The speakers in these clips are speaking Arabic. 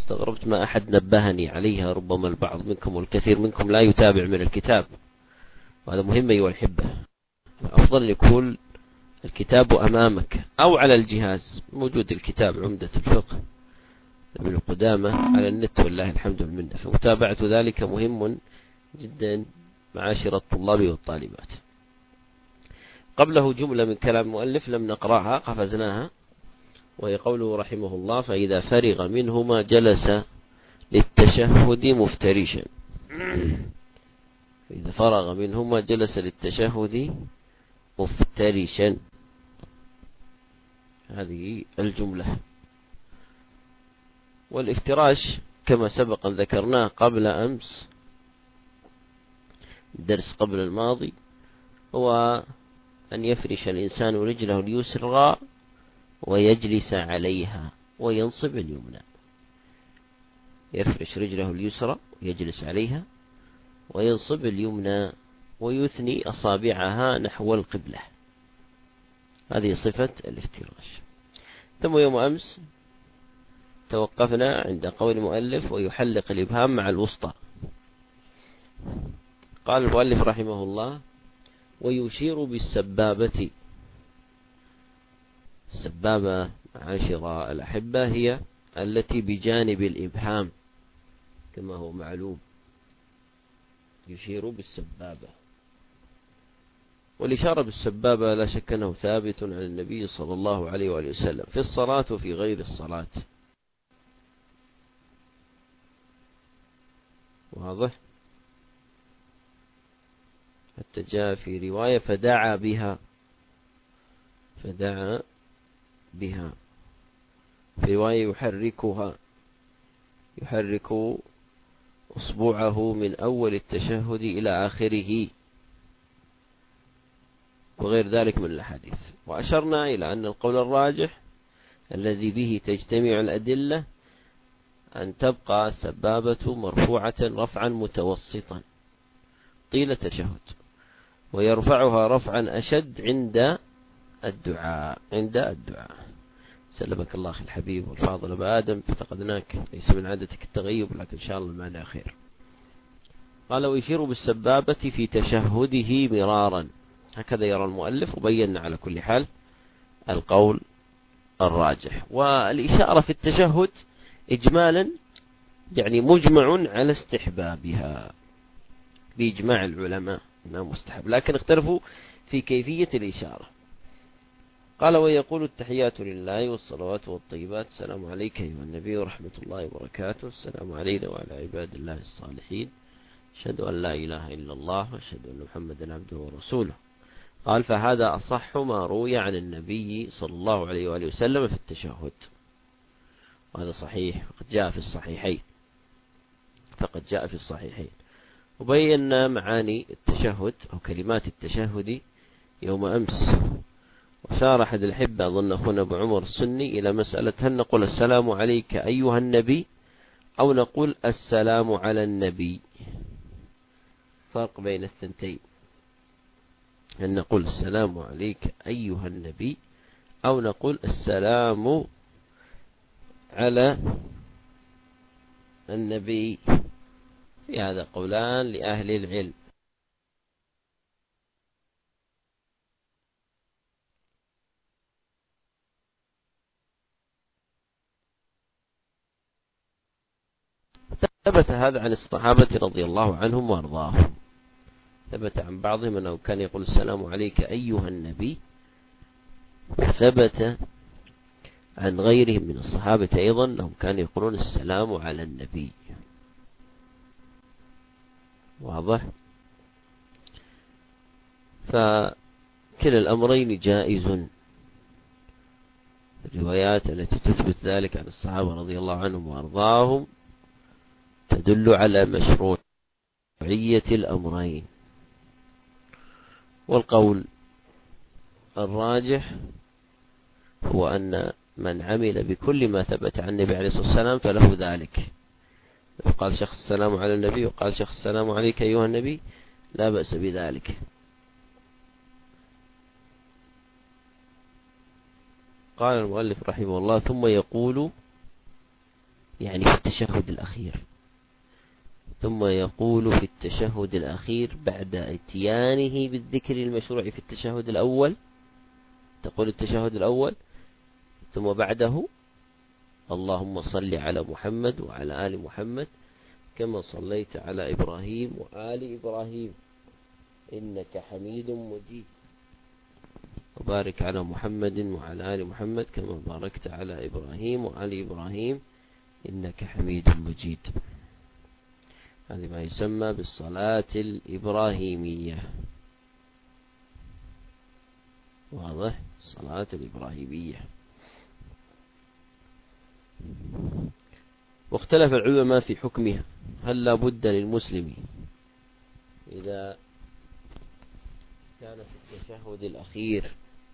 استغربت ما أحد نبهني عليها، ربما البعض منكم والكثير منكم لا يتابع من الكتاب، وهذا مهم أيها الأحبة. أفضل أن يكون الكتاب أمامك أو على الجهاز، موجود الكتاب عمدة الفقه ابن قدامة على النت والله الحمد والمنة، فمتابعة ذلك مهم جدا معاشر الطلاب والطالبات. قبله جملة من كلام المؤلف لم نقرأها قفزناها، وهي قوله رحمه الله: فإذا فرغ منهما جلس للتشهد مفترشا. فإذا فرغ منهما جلس للتشهد مفترشا، هذه الجملة. والافتراش كما سبق أن ذكرناه قبل أمس، الدرس قبل الماضي، هو أن يفرش الإنسان رجله اليسرى ويجلس عليها وينصب اليمنى. يفرش رجله اليسرى ويجلس عليها وينصب اليمنى ويثني أصابعها نحو القبلة، هذه صفة الافتراش. ثم يوم أمس توقفنا عند قول المؤلف: ويحلق الإبهام مع الوسطى. قال المؤلف رحمه الله: ويشير بالسبابة. السبابة معاشر الأحبة هي التي بجانب الإبهام كما هو معلوم، يشير بالسبابة. والإشارة بالسبابة لا شك أنه ثابت عن النبي صلى الله عليه وآله وسلم في الصلاة وفي غير الصلاة. واضح؟ حتى جاء في رواية: فدعا بها. فدعا بها. في رواية: يحركها، يحرك أصبعه من أول التشهد إلى آخره، وغير ذلك من الحديث. وأشرنا إلى أن القول الراجح الذي به تجتمع الأدلة أن تبقى السبابة مرفوعة رفعا متوسطا طيلة التشهد، ويرفعها رفعا أشد عند الدعاء. سلمك الله أخي الحبيب والفاضل أبا آدم، فقدناك، ليس من عادتك التغيب، لكن إن شاء الله معنا خير. قال: ويشير بالسبابة في تشهده مرارا. هكذا يرى المؤلف، وبينا على كل حال القول الراجح. والإشارة في التشهد إجمالا يعني مجمع على استحبابها بإجماع العلماء أنها مستحب، لكن اختلفوا في كيفية الإشارة. قال: ويقول: التحيات لله والصلوات والطيبات، السلام عليك أيها النبي ورحمة الله وبركاته، السلام علينا وعلى عباد الله الصالحين، أشهد أن لا إله إلا الله وأشهد أن محمدا عبده ورسوله. قال: فهذا أصح ما روي عن النبي صلى الله عليه وآله وسلم في التشهد، وهذا صحيح، فقد جاء في الصحيحين. وبينا معاني التشهد أو كلمات التشهد يوم أمس. وشار أحد الحبة أظن أخونا أبو عمر السني إلى مسألة: هل نقول السلام عليك أيها النبي أو نقول السلام على النبي؟ فرق بين الثنتين، أن نقول السلام عليك أيها النبي أو نقول السلام على النبي. في هذا قولان لأهل العلم. ثبت هذا عن الصحابة رضي الله عنهم وارضاهم، ثبت عن بعضهم أنه كان يقول السلام عليك أيها النبي، وثبت عن غيرهم من الصحابة أيضا أنهم كانوا يقولون السلام على النبي. واضح؟ فكلا الأمرين جائز. الروايات التي تثبت ذلك عن الصحابة رضي الله عنهم وارضاهم تدل على مشروعية الأمرين. والقول الراجح هو أن من عمل بكل ما ثبت عن النبي عليه الصلاة والسلام فله ذلك. قال شخص السلام على النبي وقال شخص السلام عليك أيها النبي، لا بأس بذلك. قال المؤلف رحمه الله: ثم يقول يعني في التشهد الأخير. ثم يقول في التشهد الأخير بعد اتيانه بالذكر المشروع في التشهد الأول، تقول التشهد الأول ثم بعده اللهم صل على محمد وعلى آل محمد كما صليت على إبراهيم وآل إبراهيم إنك حميد مجيد، وبارك على محمد وعلى آل محمد كما باركت على إبراهيم وآل إبراهيم إنك حميد مجيد. هذا ما يسمى بالصلاة الإبراهيمية. واضح؟ الصلاة الإبراهيمية. واختلف العلماء في حكمها، هل لا بد للمسلم إذا كان في التشهد الأخير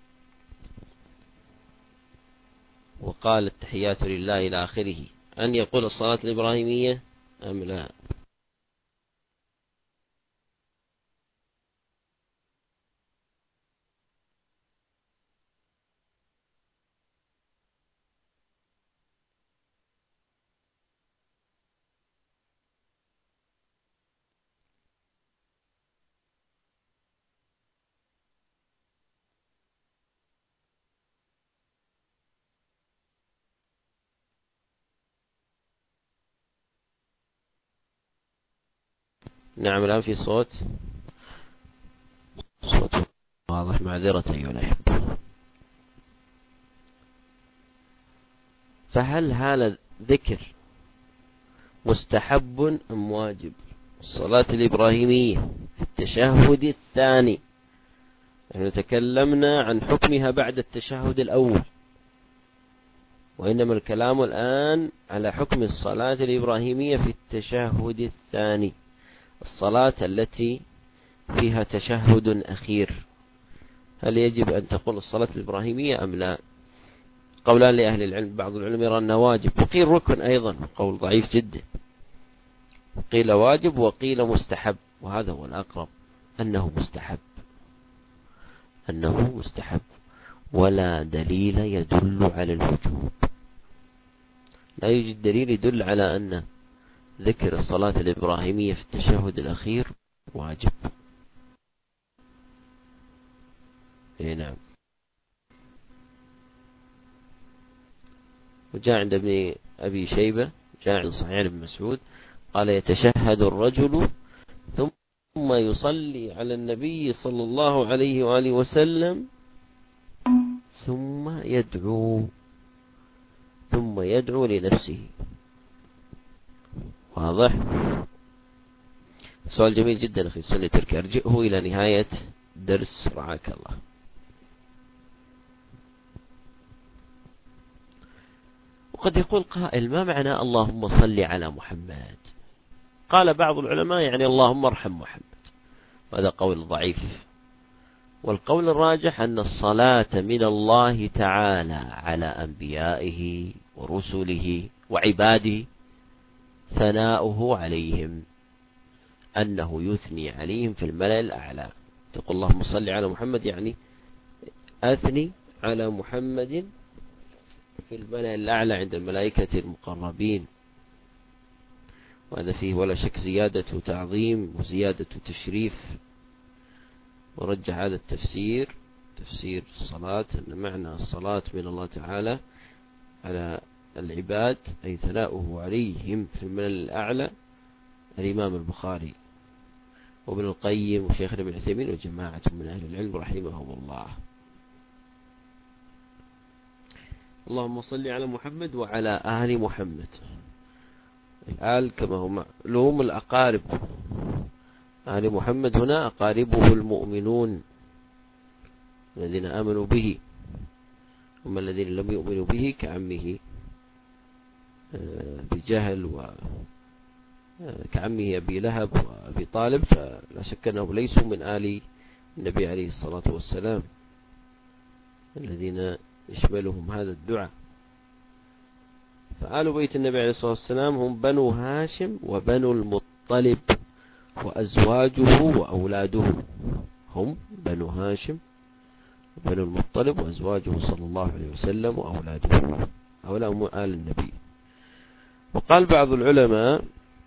وقال التحيات لله إلى آخره أن يقول الصلاة الإبراهيمية أم لا؟ نعم الآن في صوت واضح، معذرة أيها الأحبة. فهل هذا ذكر مستحب أم واجب؟ الصلاة الإبراهيمية في التشهد الثاني، نحن تكلمنا عن حكمها بعد التشهد الأول، وإنما الكلام الآن على حكم الصلاة الإبراهيمية في التشهد الثاني، الصلاة التي فيها تشهد أخير، هل يجب أن تقول الصلاة الإبراهيمية أم لا؟ قولان لأهل العلم، بعض العلماء يرى أنه واجب، وقيل ركن أيضا، قول ضعيف جدا، قيل واجب وقيل مستحب، وهذا هو الأقرب أنه مستحب، أنه مستحب، ولا دليل يدل على الوجوب، لا يوجد دليل يدل على أن ذكر الصلاة الإبراهيمية في التشهد الأخير واجب. نعم. وجاء عند ابن أبي شيبة، جاء عند صحيح ابن مسعود قال يتشهد الرجل ثم يصلي على النبي صلى الله عليه وآله وسلم ثم يدعو لنفسه. واضح؟ سؤال جميل جدا أخي السنة تركي، أرجئه إلى نهاية درس رعاك الله. وقد يقول قائل ما معنى اللهم صل على محمد؟ قال بعض العلماء يعني اللهم ارحم محمد، وهذا قول ضعيف، والقول الراجح أن الصلاة من الله تعالى على أنبيائه ورسله وعباده ثناؤه عليهم، أنه يثني عليهم في الملأ الأعلى. تقول اللهم صل على محمد يعني أثني على محمد في الملأ الأعلى عند الملائكة المقربين، وهذا فيه ولا شك زيادة تعظيم وزيادة تشريف. ورجح هذا التفسير، تفسير الصلاة، أن معنى الصلاة من الله تعالى على العباد أي ثناؤه عليهم في الملأ الأعلى، الإمام البخاري وابن القيم وشيخنا ابن عثيمين وجماعة من أهل العلم رحمهم الله. اللهم صل على محمد وعلى آل محمد. الآل كما هو معلوم الأقارب، آل محمد هنا أقاربه المؤمنون الذين آمنوا به، أما الذين لم يؤمنوا به كعمه بجهل وكعمه أبي لهب وأبي طالب، فلا شك أنهم ليسوا من آل النبي عليه الصلاة والسلام الذين يشملهم هذا الدعاء. فآل بيت النبي عليه الصلاة والسلام هم بنو هاشم وبنو المطلب وأزواجه وأولاده، هم بنو هاشم وبنو المطلب وأزواجه صلى الله عليه وسلم وأولاده، هؤلاء هم آل النبي. وقال بعض العلماء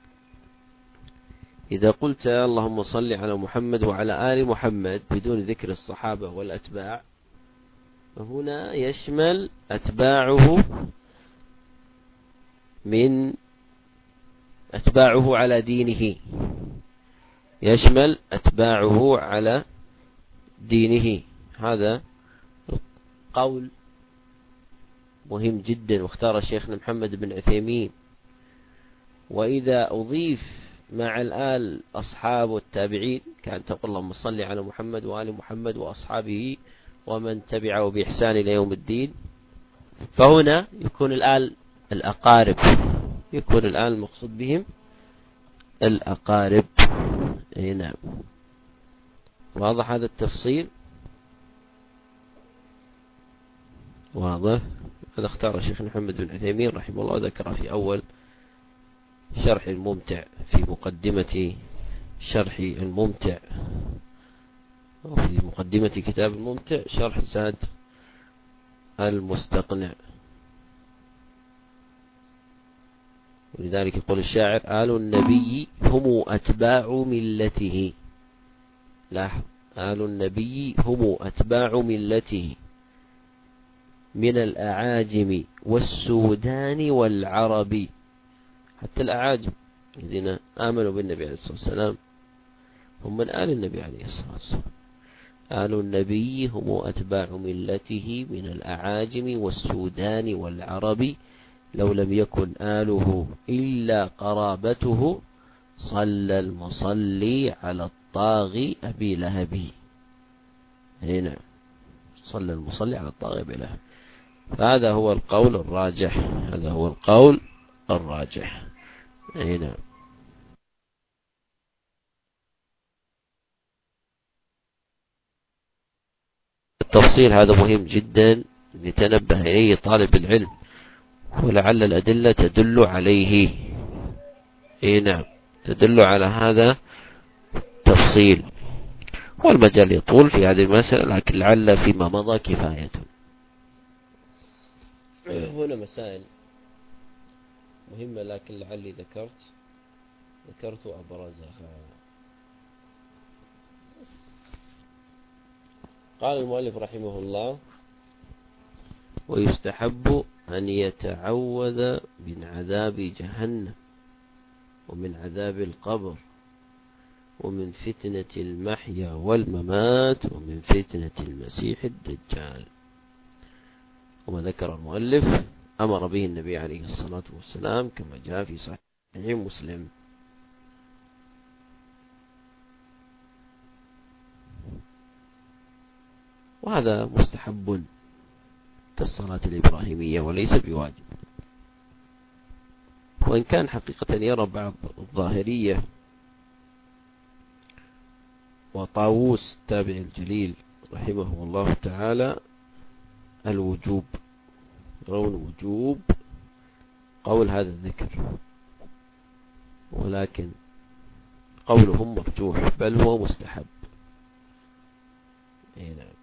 إذا قلت اللهم صل على محمد وعلى آل محمد بدون ذكر الصحابة والأتباع، فهنا يشمل أتباعه من أتباعه على دينه، يشمل أتباعه على دينه. هذا قول مهم جدا واختار شيخنا محمد بن عثيمين. وإذا أضيف مع الآل أصحاب والتابعين كان تقول اللهم صل على محمد وآل محمد وأصحابه ومن تبعه بإحسان إلى يوم الدين، فهنا يكون الآل الأقارب، يكون الآل المقصود بهم الأقارب. نعم، واضح هذا التفصيل؟ واضح. هذا اختار الشيخ محمد بن عثيمين رحمه الله، ذكر في أول شرح الممتع، في مقدمة شرح الممتع، وفي مقدمة كتاب الممتع شرح زاد المستقنع. ولذلك يقول الشاعر آل النبي هم أتباع ملته. لاحظ، آل النبي هم أتباع ملته من الأعاجم والسودان والعرب. حتى الأعاجم الذين آمنوا بالنبي عليه الصلاة والسلام هم من آل النبي عليه الصلاة والسلام. آل النبي هم أتباع ملته من الأعاجم والسودان والعرب، لو لم يكن آله إلا قرابته، صلى المصلي على الطاغي أبي لهب. هنا صلى المصلي على الطاغي أبي لهب. فهذا هو القول الراجح، هذا هو القول الراجح. هنا التفصيل هذا مهم جدا لتنبه إليه طالب العلم، ولعل الأدلة تدل عليه. نعم، تدل على هذا التفصيل، والمجال يطول في هذه المسألة، لكن لعل فيما مضى كفاية. هنا مسائل مهمة لكن لعلي ذكرت أبرزها. قال المؤلف رحمه الله: ويستحب أن يتعوذ من عذاب جهنم ومن عذاب القبر ومن فتنة المحيا والممات ومن فتنة المسيح الدجال. وما ذكر المؤلف أمر به النبي عليه الصلاة والسلام كما جاء في صحيح مسلم. وهذا مستحب كالصلاة الإبراهيمية وليس بواجب. وإن كان حقيقة يرى بعض الظاهرية وطاووس تابع الجليل رحمه الله تعالى الوجوب، يرون وجوب قول هذا الذكر، ولكن قولهم مرجوح بل هو مستحب. نعم،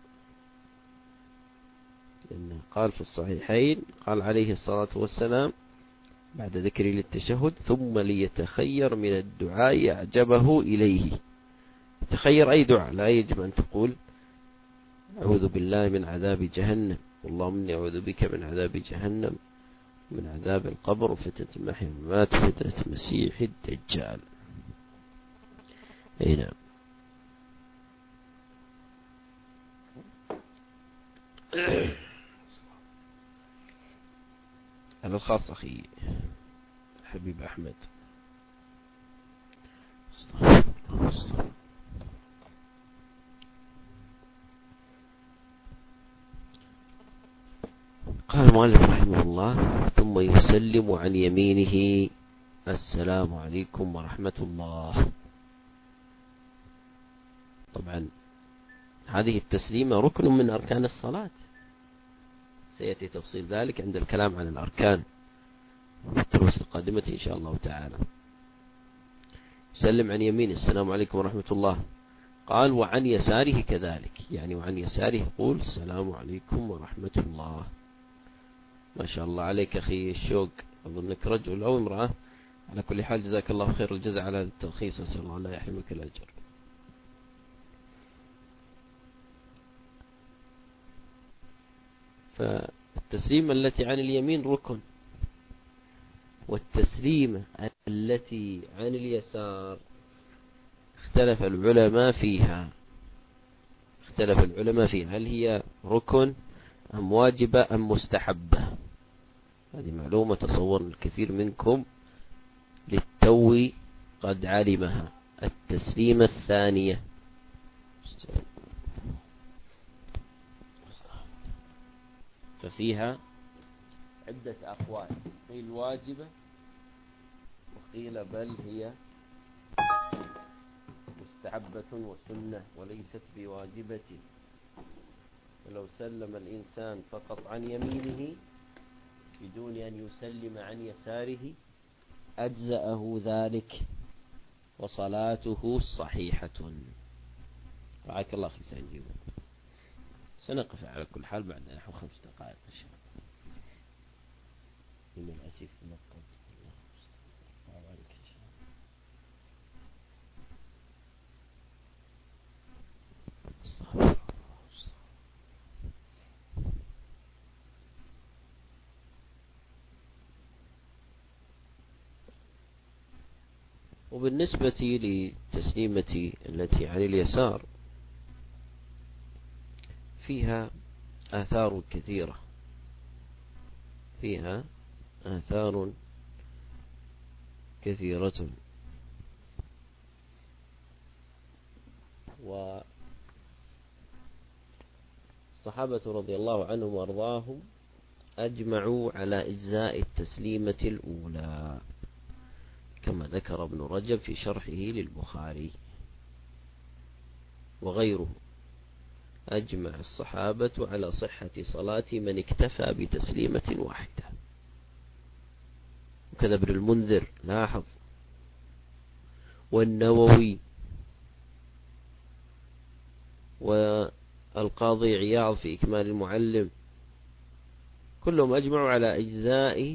لأنه قال في الصحيحين، قال عليه الصلاة والسلام بعد ذكر للتشهد: ثم ليتخير من الدعاء أعجبه إليه. تخير أي دعاء، لا يجب أن تقول أعوذ بالله من عذاب جهنم، اللهم إني أعوذ بك من عذاب جهنم، من عذاب القبر، وفتنة المحيا والممات، وفتنة المسيح الدجال. أي نعم. على الخاص أخي حبيب أحمد. قال المؤلف رحمه الله: ثم يسلم عن يمينه: السلام عليكم ورحمة الله. طبعا هذه التسليمة ركن من أركان الصلاة، سيأتي تفصيل ذلك عند الكلام عن الأركان في الدروس القادمة إن شاء الله تعالى. يسلم عن يمينه: السلام عليكم ورحمة الله. قال: وعن يساره كذلك، يعني وعن يساره يقول: السلام عليكم ورحمة الله. ما شاء الله عليك أخي الشوق، أظنك رجل أو امرأة. على كل حال جزاك الله خير الجزاء على التلخيص، أسأل الله لا يحرمك الأجر. فالتسليمة التي عن اليمين ركن، والتسليمة التي عن اليسار اختلف العلماء فيها. هل هي ركن أم واجبة أم مستحبة؟ هذه معلومة تصور الكثير منكم للتو قد علمها. التسليمة الثانية ففيها عدة أقوال، قيل واجبة وقيل بل هي مستحبة وسنة وليست بواجبة. ولو سلم الإنسان فقط عن يمينه بدون أن يسلم عن يساره أجزأه ذلك وصلاته صحيحة. رعاك الله أخي سنجيب. سنقف على كل حال بعد نحو 5 دقائق إن شاء الله. من الأسف نقض الله عليك إن شاء الله. وبالنسبة لتسليمة التي عن اليسار فيها آثار كثيرة، والصحابة رضي الله عنهم وارضاهم أجمعوا على إجزاء التسليمة الأولى، كما ذكر ابن رجب في شرحه للبخاري وغيره. أجمع الصحابة على صحة صلاة من اكتفى بتسليمة واحدة، وكذا ابن المنذر لاحظ، والنووي والقاضي عياض في إكمال المعلم، كلهم أجمعوا على إجزاء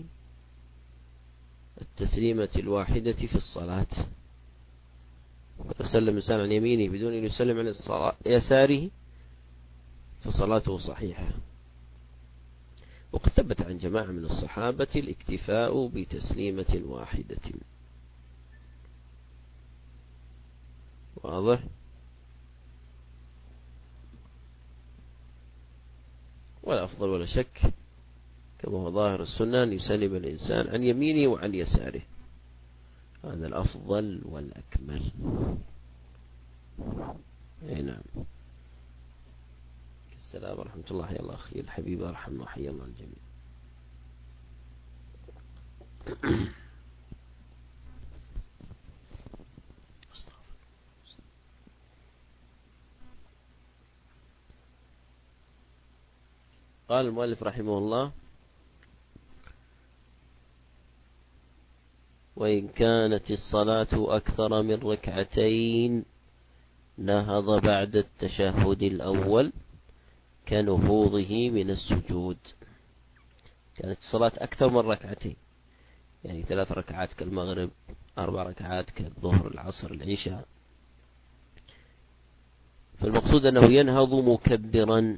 التسليمة الواحدة في الصلاة. يسلم الإنسان عن يمينه بدون أن يسلم عن يساره فصلاته صحيحة. وقد ثبت عن جماعة من الصحابة الاكتفاء بتسليمة واحدة. واضح؟ ولا أفضل ولا شك كما هو ظاهر السنة أن يسلم الإنسان عن يمينه وعن يساره، هذا الأفضل والأكمل. نعم. السلام ورحمة الله يا الله أخي الحبيب، أرحم وحي الله الجميع. قال المؤلف رحمه الله: وإن كانت الصلاة أكثر من ركعتين نهض بعد التشهد الأول كنهوضه من السجود. كانت الصلاة أكثر من ركعتين، يعني 3 ركعات كالمغرب، 4 ركعات كالظهر العصر العشاء، فالمقصود أنه ينهض مكبرا.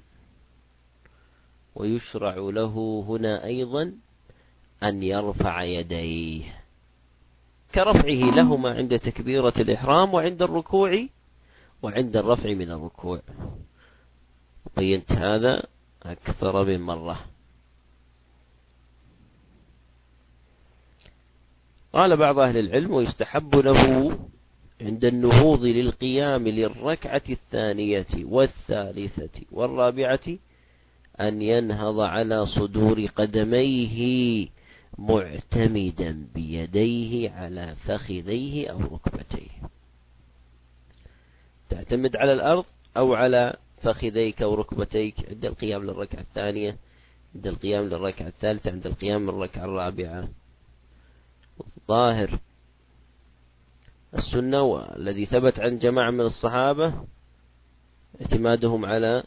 ويشرع له هنا أيضا أن يرفع يديه كرفعه لهما عند تكبيرة الإحرام وعند الركوع وعند الرفع من الركوع. بينت هذا أكثر من مرة. قال بعض أهل العلم: ويستحب له عند النهوض للقيام للركعة الثانية والثالثة والرابعة أن ينهض على صدور قدميه معتمدا بيديه على فخذيه أو ركبتيه. تعتمد على الأرض أو على فخذيك أو ركبتيك عند القيام للركعة الثانية، عند القيام للركعة الثالثة، عند القيام للركعة الرابعة. ظاهر السنة والذي ثبت عن جماعة من الصحابة اعتمادهم على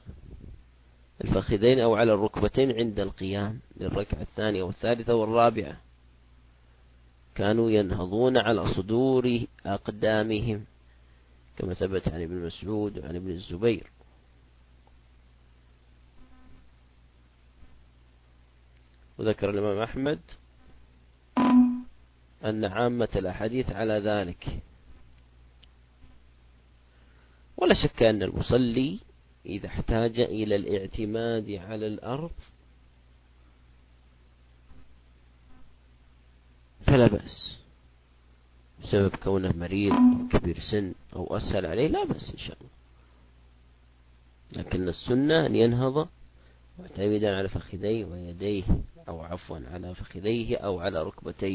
الفخذين أو على الركبتين عند القيام للركعة الثانية والثالثة والرابعة. كانوا ينهضون على صدور أقدامهم، كما ثبت عن ابن مسعود وعن ابن الزبير. وذكر الإمام أحمد أن عامة الأحاديث على ذلك. ولا شك أن المصلي إذا احتاج إلى الاعتماد على الأرض فلا بأس، بسبب كونه مريض كبير سن أو أسهل عليه لا بأس إن شاء الله. لكن السنة أن ينهض معتمدا على فخذيه ويديه، أو عفوا على فخذيه أو على ركبتيه.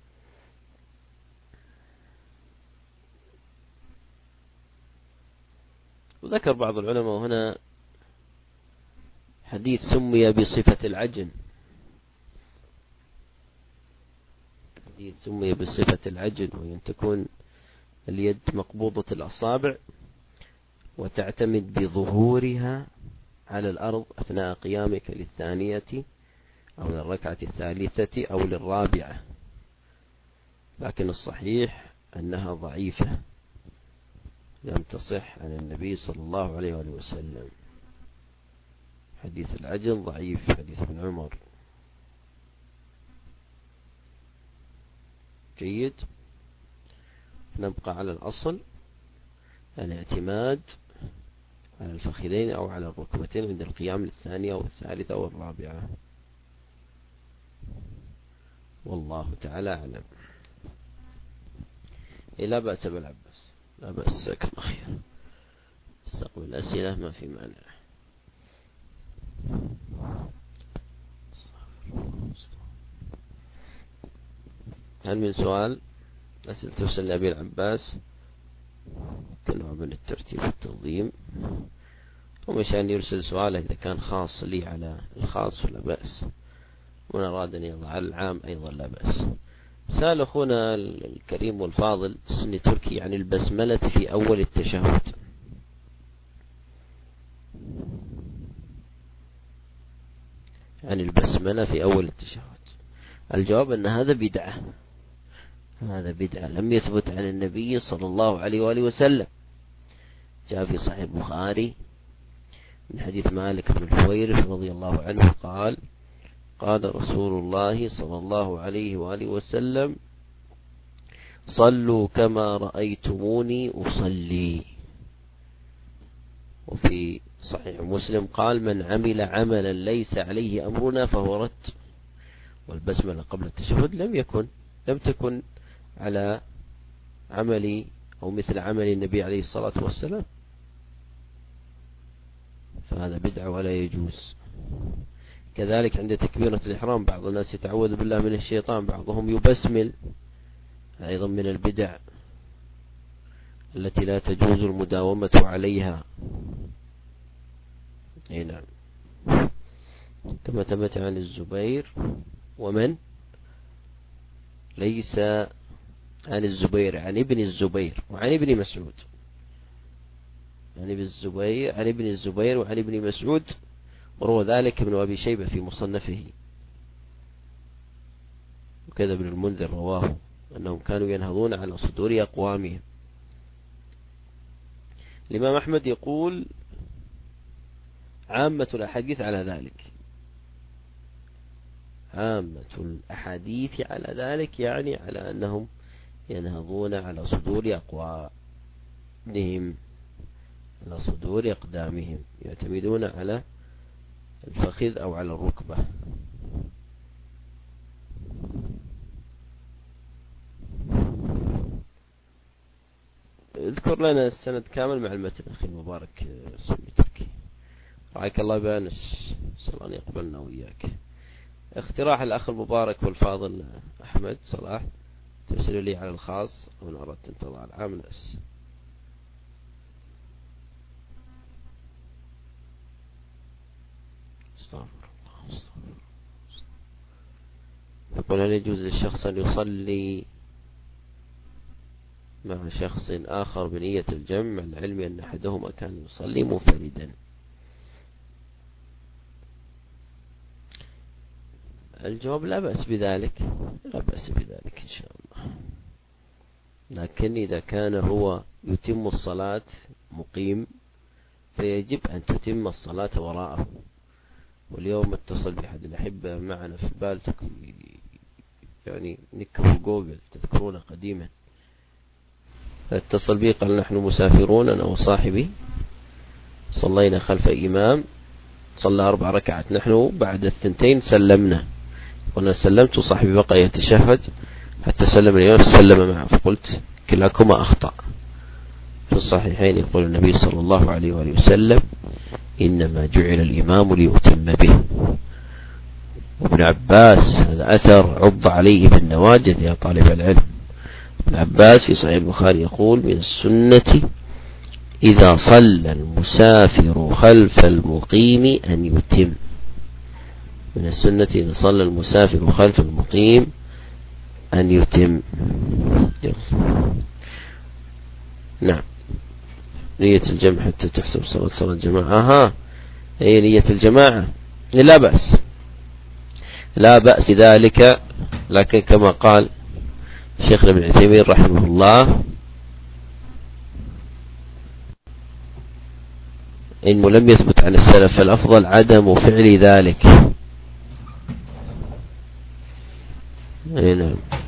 وذكر بعض العلماء هنا حديث سمي بصفة العجن، حديث سمي بصفة العجن، وأن تكون اليد مقبوضة الأصابع وتعتمد بظهورها على الأرض أثناء قيامك للثانية أو للركعة الثالثة أو للرابعة. لكن الصحيح أنها ضعيفة، لم تصح عن النبي صلى الله عليه وآله وسلم. حديث العجل ضعيف، حديث ابن عمر. جيد، نبقى على الأصل الاعتماد على الفخذين أو على الركبتين عند القيام للثانية والثالثة والرابعة، والله تعالى أعلم. لا بأس بالعباس، لا بأس، كما خير استقبل الأسئلة ما في مانع. هل من سؤال؟ أسئلة توصل لأبي العباس كنوع من الترتيب والتنظيم، ومشان يرسل سؤاله إذا كان خاص لي على الخاص فلا بأس، ومن أراد أن يضع على العام أيضا لا بأس. سأل أخونا الكريم والفاضل سني تركي عن البسملة في أول التشهد. عن البسملة في أول التشهد، الجواب أن هذا بدعة، هذا بدعة لم يثبت عن النبي صلى الله عليه وآله وسلم. جاء في صحيح البخاري من حديث مالك بن الحويرث رضي الله عنه قال: قال رسول الله صلى الله عليه وآله وسلم: صلوا كما رأيتموني أصلي. وفي صحيح مسلم قال: من عمل عملا ليس عليه أمرنا فهو رد. والبسملة قبل التشهد لم تكن على عمل أو مثل عمل النبي عليه الصلاة والسلام، فهذا بدعة ولا يجوز. كذلك عند تكبيرة الإحرام بعض الناس يتعوذ بالله من الشيطان، بعضهم يبسمل، أيضا من البدع التي لا تجوز المداومة عليها. أي نعم، كما ثبت عن الزبير، ومن ليس عن الزبير، عن ابن الزبير وعن ابن مسعود، عن ابن الزبير وعن ابن مسعود، وروى ذلك ابن أبي شيبة في مصنفه، وكذا ابن المنذر رواه أنهم كانوا ينهضون على صدور أقوامهم. الإمام أحمد يقول: عامة الأحاديث على ذلك، عامة الأحاديث على ذلك، يعني على أنهم ينهضون على صدور أقوامهم، على صدور أقدامهم، يعتمدون على الفخذ أو على الركبة. اذكر لنا السند كامل مع المتن أخي المبارك سمي تركي، رعاك الله بأنس، صلى الله يقبلنا وإياك. اقتراح الأخ المبارك والفاضل أحمد صلاح ترسل لي على الخاص، وإن أردت أن تضع العام بس. يقول: هل يجوز للشخص أن يصلي مع شخص آخر بنية الجمع، العلم أن أحدهما كان يصلي منفردا؟ الجواب لا بأس بذلك، لا بأس بذلك إن شاء الله. لكن إذا كان هو يتم الصلاة مقيم فيجب أن تتم الصلاة وراءه. واليوم اتصل بأحد الأحبة معنا في البالتك، يعني نكه جوجل تذكرونه قديما، فاتصل بي قال نحن مسافرون أنا وصاحبي، صلينا خلف إمام صلى 4 ركعات، نحن بعد 2 سلمنا، قلنا سلمت وصاحبي بقى يتشهد حتى سلم الإمام سلم معه، فقلت كلاكما أخطأ. في الصحيحين يقول النبي صلى الله عليه وآله وسلم إنما جعل الإمام ليؤتم به. وابن عباس هذا أثر عض عليه بالنواجذ يا طالب العلم. ابن عباس في صحيح البخاري يقول من السنة إذا صلى المسافر خلف المقيم أن يتم. من السنة إذا صلى المسافر خلف المقيم أن يتم. نعم، نية الجمع حتى تحسب صلاة الجماعة. هي نية الجماعة لا بأس، لا بأس ذلك. لكن كما قال شيخنا ابن عثيمين رحمه الله إن لم يثبت عن السلف فالأفضل عدم فعل ذلك. نعم.